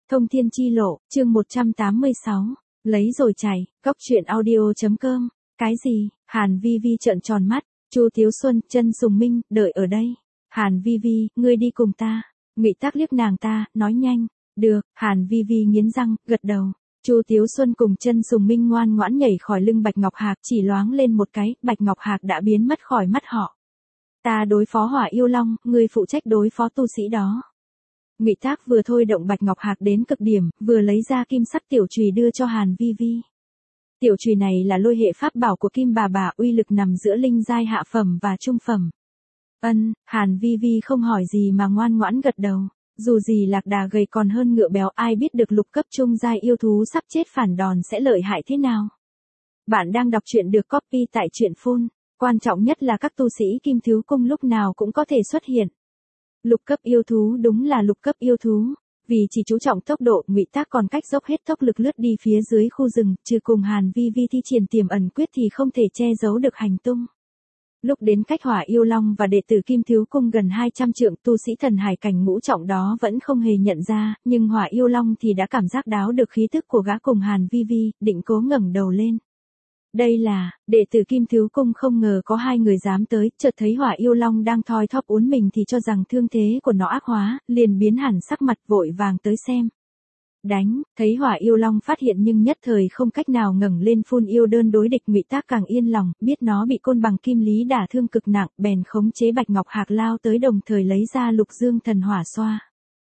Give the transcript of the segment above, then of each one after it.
Thông thiên chi lộ, chương 186, lấy rồi chạy, góc truyện audio.com, cái gì, Hàn Vi Vi trợn tròn mắt, Chu Thiếu Xuân, Chân Sùng Minh, đợi ở đây, Hàn Vi Vi, ngươi đi cùng ta, Ngụy Tác liếc nàng ta, nói nhanh, được, Hàn Vi Vi nghiến răng, gật đầu. Chu Thiếu Xuân cùng Chân Sùng Minh ngoan ngoãn nhảy khỏi lưng Bạch Ngọc Hạc, chỉ loáng lên một cái, Bạch Ngọc Hạc đã biến mất khỏi mắt họ. Ta đối phó Hỏa Yêu Long, ngươi phụ trách đối phó tu sĩ đó. Ngụy Tác vừa thôi động Bạch Ngọc Hạc đến cực điểm, vừa lấy ra kim sắc tiểu chùy đưa cho Hàn Vi Vi. Tiểu chùy này là lôi hệ pháp bảo của Kim Bà, uy lực nằm giữa linh giai hạ phẩm và trung phẩm. Hàn Vi Vi không hỏi gì mà ngoan ngoãn gật đầu. Dù gì lạc đà gầy còn hơn ngựa béo, ai biết được lục cấp trung giai yêu thú sắp chết phản đòn sẽ lợi hại thế nào. Bạn đang đọc truyện được copy tại truyện phun. Quan trọng nhất là các tu sĩ Kim Thiếu Cung lúc nào cũng có thể xuất hiện. Lục cấp yêu thú đúng là lục cấp yêu thú. Vì chỉ chú trọng tốc độ, Ngụy Tác còn cách dốc hết tốc lực lướt đi phía dưới khu rừng, trừ cùng Hàn Vi Vi thi triển tiềm ẩn quyết thì không thể che giấu được hành tung. Lúc đến cách Hỏa Yêu Long và đệ tử Kim Thiếu Cung gần 200 trượng, tu sĩ thần hải cảnh ngũ trọng đó vẫn không hề nhận ra, nhưng Hỏa Yêu Long thì đã cảm giác đáo được khí tức của gã cùng Hàn Vi Vi, định cố ngẩng đầu lên. Đây là, đệ tử Kim Thiếu Cung không ngờ có hai người dám tới, chợt thấy Hỏa Yêu Long đang thoi thóp uốn mình thì cho rằng thương thế của nó ác hóa, liền biến hẳn sắc mặt vội vàng tới xem. Đánh, thấy Hỏa Yêu Long phát hiện nhưng nhất thời không cách nào ngẩng lên phun yêu đơn đối địch, Ngụy Tác càng yên lòng, biết nó bị côn bằng kim lý đả thương cực nặng, bèn khống chế Bạch Ngọc Hạc lao tới đồng thời lấy ra Lục Dương Thần Hỏa xoa.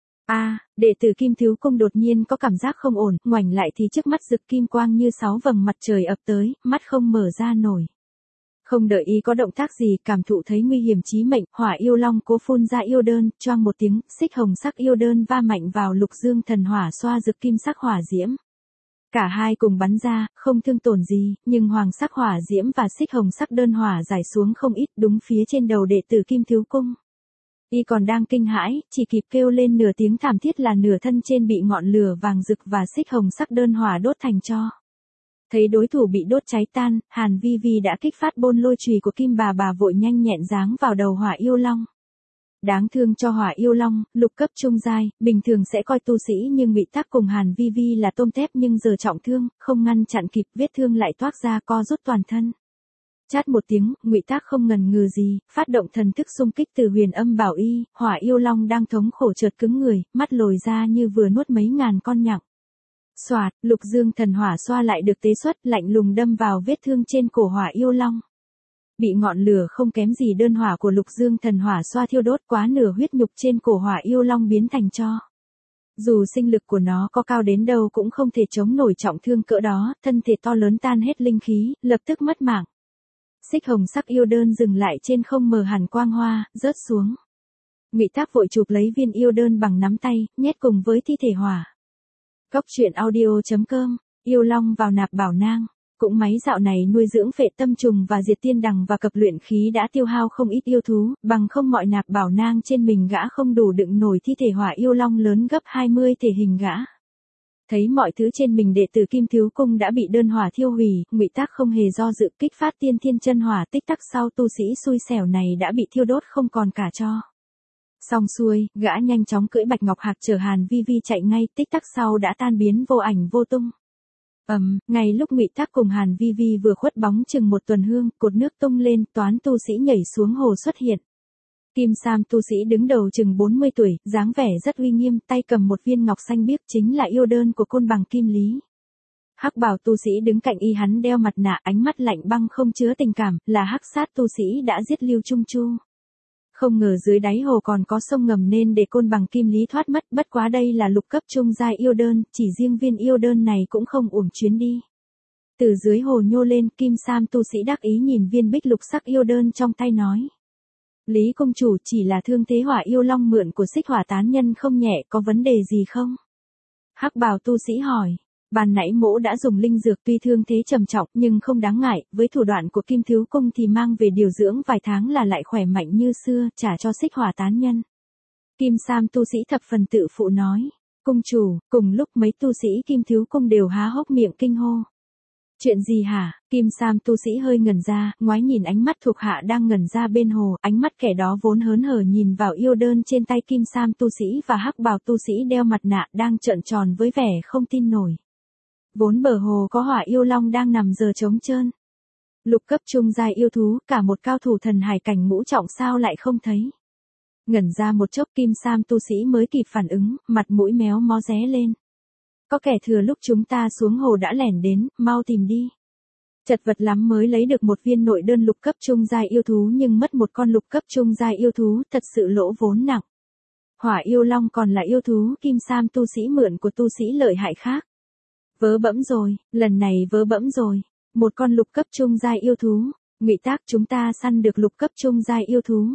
Đệ tử Kim Thiếu Cung đột nhiên có cảm giác không ổn, ngoảnh lại thì trước mắt rực kim quang như 6 vầng mặt trời ập tới, mắt không mở ra nổi. Không đợi y có động tác gì, cảm thụ thấy nguy hiểm chí mệnh, Hỏa Yêu Long cố phun ra yêu đơn, choang một tiếng, xích hồng sắc yêu đơn va mạnh vào Lục Dương Thần Hỏa xoa rực kim sắc hỏa diễm. Cả hai cùng bắn ra, không thương tổn gì, nhưng hoàng sắc hỏa diễm và xích hồng sắc đơn hỏa rải xuống không ít, đúng phía trên đầu đệ tử Kim Thiếu Cung. Y còn đang kinh hãi, chỉ kịp kêu lên nửa tiếng thảm thiết là nửa thân trên bị ngọn lửa vàng rực và xích hồng sắc đơn hỏa đốt thành tro. Thấy đối thủ bị đốt cháy tan, Hàn Vi Vi đã kích phát bôn lôi chùy của Kim Bà vội nhanh nhẹn giáng vào đầu Hỏa Yêu Long. Đáng thương cho Hỏa Yêu Long, lục cấp trung giai, bình thường sẽ coi tu sĩ nhưng Ngụy Tác cùng Hàn Vi Vi là tôm tép nhưng giờ trọng thương, không ngăn chặn kịp, vết thương lại toát ra co rút toàn thân. Chát một tiếng, Ngụy Tác không ngần ngừ gì, phát động thần thức xung kích từ Huyền Âm Bảo Y, Hỏa Yêu Long đang thống khổ chợt cứng người, mắt lồi ra như vừa nuốt mấy ngàn con nhặng. Xoạt, Lục Dương Thần Hỏa xoa lại được tế xuất, lạnh lùng đâm vào vết thương trên cổ Hỏa Yêu Long. Bị ngọn lửa không kém gì đơn hỏa của Lục Dương Thần Hỏa xoa thiêu đốt, quá nửa huyết nhục trên cổ Hỏa Yêu Long biến thành tro. Dù sinh lực của nó có cao đến đâu cũng không thể chống nổi trọng thương cỡ đó, thân thể to lớn tan hết linh khí, lập tức mất mạng. Xích hồng sắc yêu đơn dừng lại trên không, mờ hẳn quang hoa, rớt xuống. Ngụy Tác vội chụp lấy viên yêu đơn bằng nắm tay, nhét cùng với thi thể hỏa. Góc truyện audio.com, yêu long vào nạp bảo nang. Cũng máy dạo này nuôi dưỡng phệ tâm trùng và diệt tiên đằng và cập luyện khí đã tiêu hao không ít yêu thú, bằng không mọi nạp bảo nang trên mình gã không đủ đựng nổi thi thể Hỏa Yêu Long lớn gấp 20 thể hình gã. Thấy mọi thứ trên mình đệ tử Kim Thiếu Cung đã bị đơn hỏa thiêu hủy, Ngụy Tác không hề do dự kích phát tiên thiên chân hỏa, tích tắc sau tu sĩ xui xẻo này đã bị thiêu đốt không còn cả tro. Xong xuôi, gã nhanh chóng cưỡi Bạch Ngọc Hạc chở Hàn Vi Vi chạy ngay, tích tắc sau đã tan biến vô ảnh vô tung. Ngay lúc Ngụy Tác cùng Hàn Vi Vi vừa khuất bóng chừng một tuần hương, cột nước tung lên, toán tu sĩ nhảy xuống hồ xuất hiện. Kim Sam tu sĩ đứng đầu chừng 40 tuổi, dáng vẻ rất uy nghiêm, tay cầm một viên ngọc xanh biếc, chính là yêu đơn của côn bằng kim lý. Hắc bào tu sĩ đứng cạnh y, hắn đeo mặt nạ, ánh mắt lạnh băng không chứa tình cảm, là Hắc Sát tu sĩ đã giết Lưu Trung Chu. Không ngờ dưới đáy hồ còn có sông ngầm nên để côn bằng kim lý thoát mất, bất quá đây là lục cấp trung giai yêu đơn, chỉ riêng viên yêu đơn này cũng không uổng chuyến đi. Từ dưới hồ nhô lên, Kim Sam tu sĩ đắc ý nhìn viên bích lục sắc yêu đơn trong tay nói. Lý công chủ, chỉ là thương thế Hỏa Yêu Long mượn của Xích Hỏa tán nhân không nhẹ, có vấn đề gì không? Hắc bào tu sĩ hỏi. Ban nãy mỗ đã dùng linh dược, tuy thương thế trầm trọng nhưng không đáng ngại, với thủ đoạn của Kim Thiếu Cung thì mang về điều dưỡng vài tháng là lại khỏe mạnh như xưa, trả cho Xích Hỏa tán nhân. Kim Sam tu sĩ thập phần tự phụ nói. Cung chủ, cùng lúc mấy tu sĩ Kim Thiếu Cung đều há hốc miệng kinh hô. Chuyện gì hả? Kim Sam tu sĩ hơi ngẩn ra, ngoái nhìn ánh mắt thuộc hạ đang ngẩn ra bên hồ, ánh mắt kẻ đó vốn hớn hở nhìn vào yêu đơn trên tay Kim Sam tu sĩ và hắc bào tu sĩ đeo mặt nạ đang trợn tròn với vẻ không tin nổi. Vốn bờ hồ có hỏa yêu long đang nằm giờ trống trơn. Lục cấp trung giai yêu thú, cả một cao thủ thần hải cảnh ngũ trọng sao lại không thấy. Ngẩn ra một chốc Kim Sam tu sĩ mới kịp phản ứng, mặt mũi méo mó ré lên. Có kẻ thừa lúc chúng ta xuống hồ đã lẻn đến, mau tìm đi. Chật vật lắm mới lấy được một viên nội đơn lục cấp trung giai yêu thú nhưng mất một con lục cấp trung giai yêu thú, thật sự lỗ vốn nặng. Hỏa yêu long còn là yêu thú Kim Sam tu sĩ mượn của tu sĩ lợi hại khác. Vớ bẫm rồi, lần này vớ bẫm rồi. Một con lục cấp trung giai yêu thú, Ngụy Tác chúng ta săn được lục cấp trung giai yêu thú.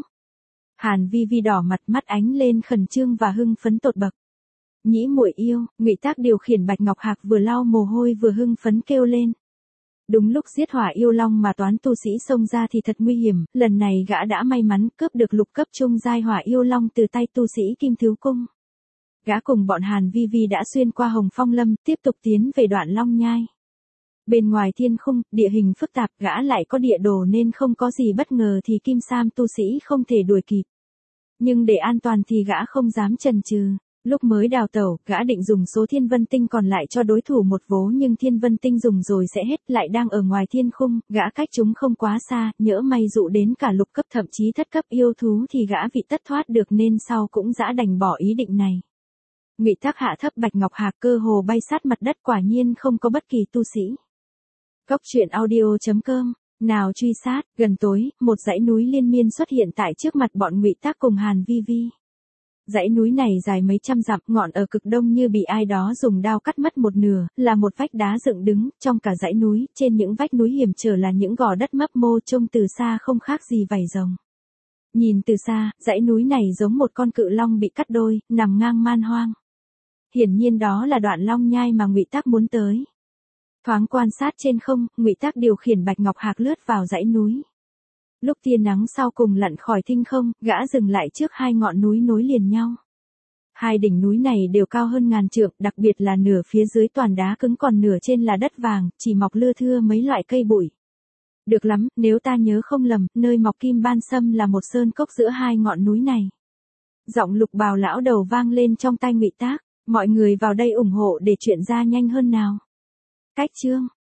Hàn Vi Vi đỏ mặt, mắt ánh lên khẩn trương và hưng phấn tột bậc. Nhĩ muội yêu, Ngụy Tác điều khiển Bạch Ngọc Hạc vừa lau mồ hôi vừa hưng phấn kêu lên. Đúng lúc giết hỏa yêu long mà toán tu sĩ xông ra thì thật nguy hiểm, lần này gã đã may mắn cướp được lục cấp trung giai hỏa yêu long từ tay tu sĩ Kim Thiếu Cung. Gã cùng bọn Hàn Vi Vi đã xuyên qua Hồng Phong Lâm, tiếp tục tiến về đoạn Long Nhai. Bên ngoài thiên khung, địa hình phức tạp, gã lại có địa đồ nên không có gì bất ngờ thì Kim Sam tu sĩ không thể đuổi kịp. Nhưng để an toàn thì gã không dám chần chừ. Lúc mới đào tẩu, gã định dùng số thiên vân tinh còn lại cho đối thủ một vố nhưng thiên vân tinh dùng rồi sẽ hết, lại đang ở ngoài thiên khung, gã cách chúng không quá xa, nhỡ may dụ đến cả lục cấp thậm chí thất cấp yêu thú thì gã vị tất thoát được nên sau cũng dã đành bỏ ý định này. Ngụy Tác hạ thấp Bạch Ngọc Hạc cơ hồ bay sát mặt đất, quả nhiên không có bất kỳ tu sĩ. Góc truyện audio.com. Nào truy sát, gần tối, một dãy núi liên miên xuất hiện tại trước mặt bọn Ngụy Tác cùng Hàn Vi Vi. Dãy núi này dài mấy trăm dặm, ngọn ở cực đông như bị ai đó dùng đao cắt mất một nửa, là một vách đá dựng đứng, trong cả dãy núi, trên những vách núi hiểm trở là những gò đất mấp mô trông từ xa không khác gì vảy rồng. Nhìn từ xa, dãy núi này giống một con cự long bị cắt đôi, nằm ngang man hoang. Hiển nhiên đó là đoạn Long Nhai mà Ngụy Tác muốn tới. Thoáng quan sát trên không, Ngụy Tác điều khiển Bạch Ngọc Hạc lướt vào dãy núi. Lúc tia nắng sau cùng lặn khỏi thinh không, gã dừng lại trước hai ngọn núi nối liền nhau. Hai đỉnh núi này đều cao hơn ngàn trượng, đặc biệt là nửa phía dưới toàn đá cứng còn nửa trên là đất vàng, chỉ mọc lưa thưa mấy loại cây bụi. Được lắm, nếu ta nhớ không lầm, nơi mọc kim ban sâm là một sơn cốc giữa hai ngọn núi này. Giọng Lục Bào lão đầu vang lên trong tai Ngụy Tác, mọi người vào đây ủng hộ để chuyện ra nhanh hơn nào. Cách chương